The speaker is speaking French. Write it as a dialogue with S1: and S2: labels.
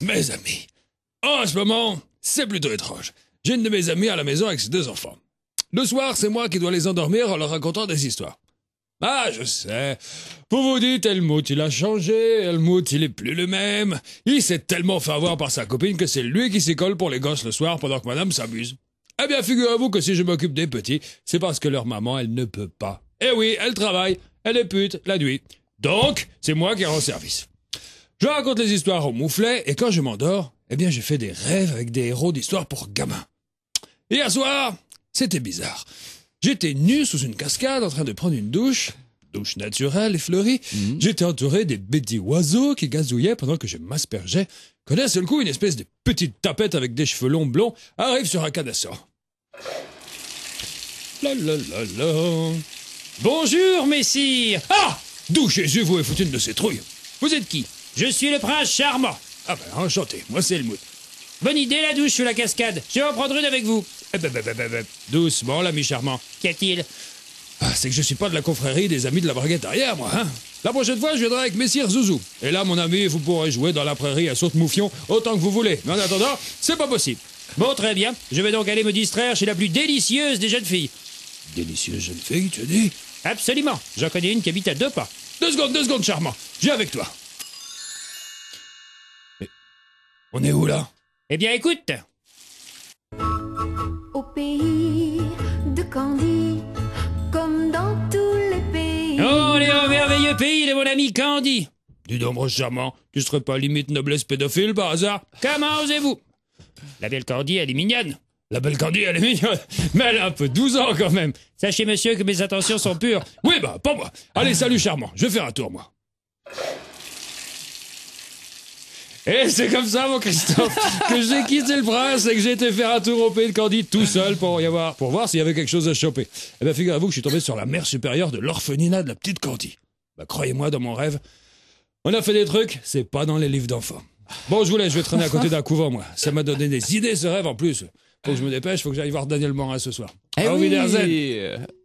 S1: Mes amis. En ce moment, c'est plutôt étrange. J'ai une de mes amies à la maison avec ses 2 enfants. Le soir, c'est moi qui dois les endormir en leur racontant des histoires. Ah, je sais. Vous vous dites, Helmut, il a changé, Helmut, il est plus le même. Il s'est tellement fait avoir par sa copine que c'est lui qui s'y colle pour les gosses le soir pendant que madame s'amuse. Eh bien, figurez-vous que si je m'occupe des petits, c'est parce que leur maman, elle ne peut pas. Eh oui, elle travaille, elle est pute la nuit. Donc, c'est moi qui rends service. Je raconte les histoires au mouflet, et quand je m'endors, eh bien, je fais des rêves avec des héros d'histoires pour gamins. Hier soir, c'était bizarre. J'étais nu sous une cascade en train de prendre une douche naturelle et fleurie. J'étais entouré des petits oiseaux qui gazouillaient pendant que je m'aspergeais. Quand d'un seul coup, une espèce de petite tapette avec des cheveux longs blonds arrive sur un cadassor. La la la la.
S2: Bonjour, messire.
S1: Ah! D'où Jésus vous est foutu une de ces trouilles? Vous êtes qui?
S2: Je suis le prince charmant.
S1: Ah ben, enchanté, moi c'est Helmut.
S2: Bonne idée, la douche sous la cascade. Je vais en prendre une avec vous.
S1: Doucement, l'ami charmant.
S2: Qu'y a-t-il?
S1: Ah, c'est que je suis pas de la confrérie des amis de la braguette arrière, moi, hein. La prochaine fois, je viendrai avec Messire Zouzou. Et là, mon ami, vous pourrez jouer dans la prairie à saute-mouffion autant que vous voulez. Mais en attendant, c'est pas possible.
S2: Bon, très bien. Je vais donc aller me distraire chez la plus délicieuse des jeunes filles.
S1: Délicieuse jeune fille, tu as dit?
S2: Absolument. J'en connais une qui habite à 2 pas.
S1: 2 secondes, charmant. Je viens avec toi. Mais, on est où, là?
S2: Eh bien, écoute.
S3: Au pays de Candy, comme dans tous les pays.
S2: Oh, les merveilleux pays de mon ami Candy.
S1: Dis donc, mon charmant, tu serais pas limite noblesse pédophile, par hasard?
S2: Comment osez-vous? La belle Candy, elle est mignonne.
S1: La belle Candy, elle est mignonne, mais elle a un peu 12 ans, quand même.
S2: Sachez, monsieur, que mes intentions sont pures.
S1: Oui, bah, pas moi. Allez, salut, charmant. Je vais faire un tour, moi. Et c'est comme ça, mon Christophe, que j'ai quitté le prince et que j'ai été faire un tour au pays de Candy tout seul pour voir s'il y avait quelque chose à choper. Eh bien, figurez-vous que je suis tombé sur la mère supérieure de l'orphelinat de la petite Candy. Bah, croyez-moi, dans mon rêve, on a fait des trucs, c'est pas dans les livres d'enfants. Bon, je vous laisse, je vais traîner à côté d'un couvent, moi. Ça m'a donné des idées, ce rêve, en plus. Faut que je me dépêche, faut que j'aille voir Daniel Morin ce soir.
S4: Eh
S1: Au
S4: oui.
S1: Wiedersehen.